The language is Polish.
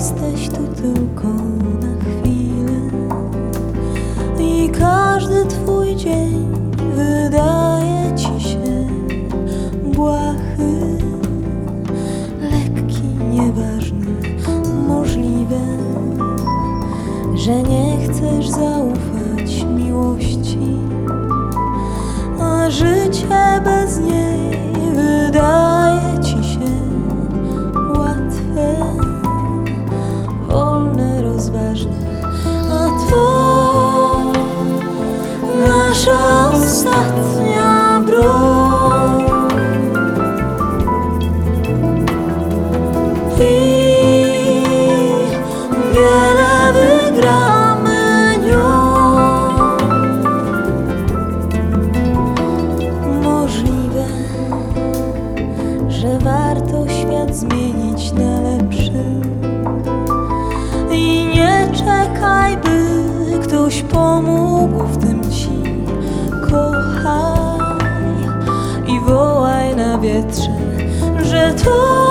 jesteś tu tylko na chwilę i każdy twój dzień wydaje ci się błahy, lekki, nieważny. Możliwe, że nie chcesz zaufać miłości, a życie bez niej wydaje ci się łatwe, wolne, rozważne. A to nasza ostatnia broń i wiele wygramy nią. Możliwe, że warto świat zmienić na lepszy i nie czekaj, by ktoś pomógł w tym ci. Kochaj i wołaj na wietrze, że to